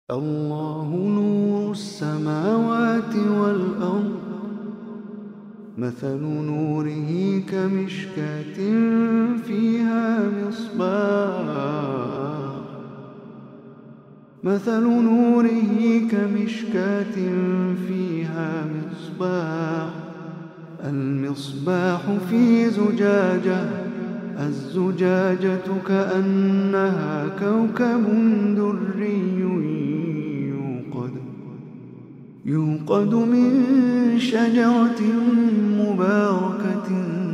الله نور السماوات والأرض، مثل نوره كمشكاة فيها مصباح المصباح في زجاجة، الزجاجة كأنها كوكب دري يوقد من شجرة مباركة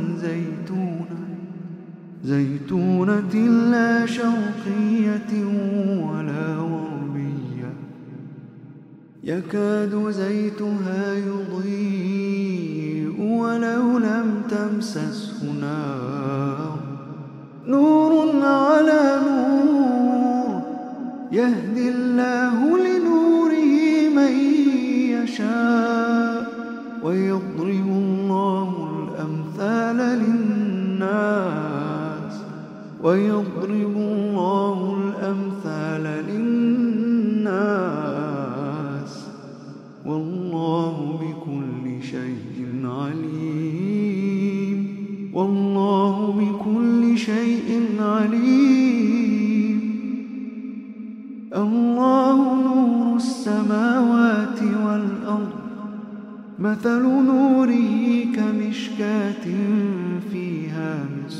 زيتونة لا شرقية ولا غربية، يكاد زيتها يضيء ولو لم تمسسه نار، نور على نور، يهدي الله لنوره من يشاء، ويضرب الله الأمثال للناس، والله بكل شيء عليم. الله نور السماوات والأرض، مثل نوره كمشكاة فيها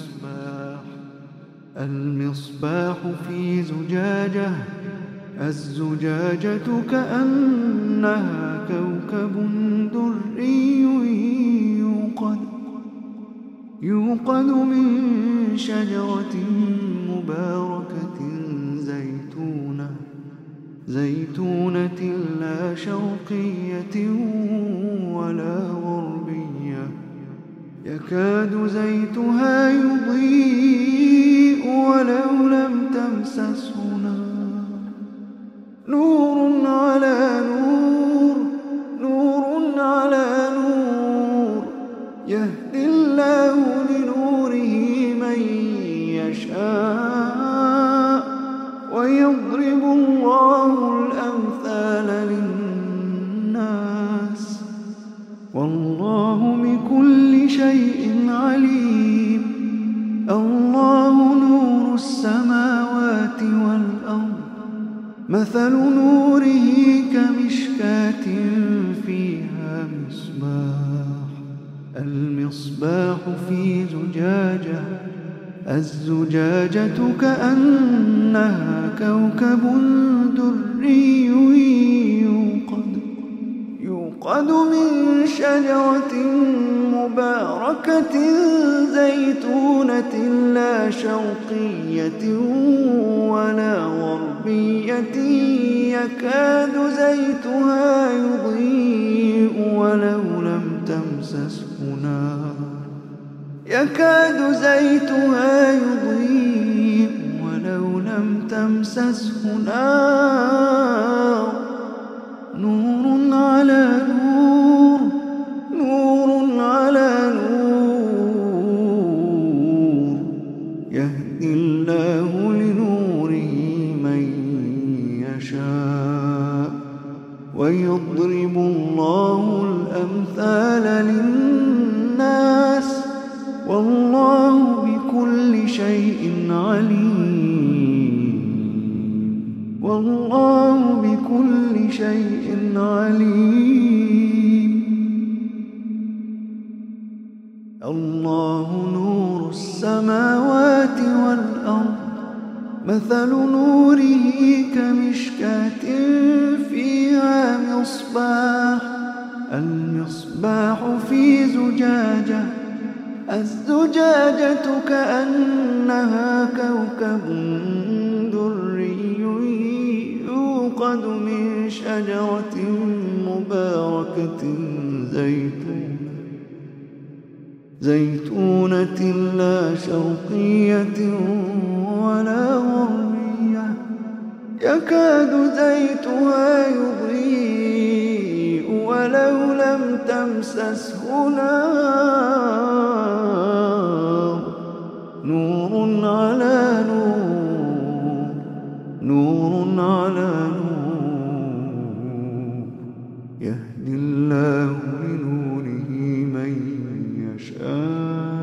المصباح في زجاجة، الزجاجة كأنها كوكب دري يوقد من شجرة مباركة زيتونة لا شرقية ولا غربية، يكاد زيتها يضيء ولو لم تمسسه نار، نور على نور، يهدي الله لنوره من يشاء، ويضرب الله الأمثال للناس، والله بكل شيء عليم. الله نور السماوات والأرض، مثل نوره كمشكاة فيها المصباح في زجاجة، الزجاجة كأنها كوكب دري يوقد من شجرة مباركة زيتونة لا شرقية ولا غربية، يكاد زيتها يضيء ولو لم تمسسه نار، نور على نور، يهدي الله لنوره من يشاء، ويضرب الله الأمثال للناس، والله بكل شيء عليم. الله نور السماوات والأرض، مثل نوره كمشكاة فيها المصباح في زجاجة، الزجاجة كأنها كوكب دري يوقد من شجرة مباركة زيتونة لا شرقية ولا غربية، يكاد زيتها يضيء ولو لم تمسسه نار، نور على نور، الله لنوره من يشاء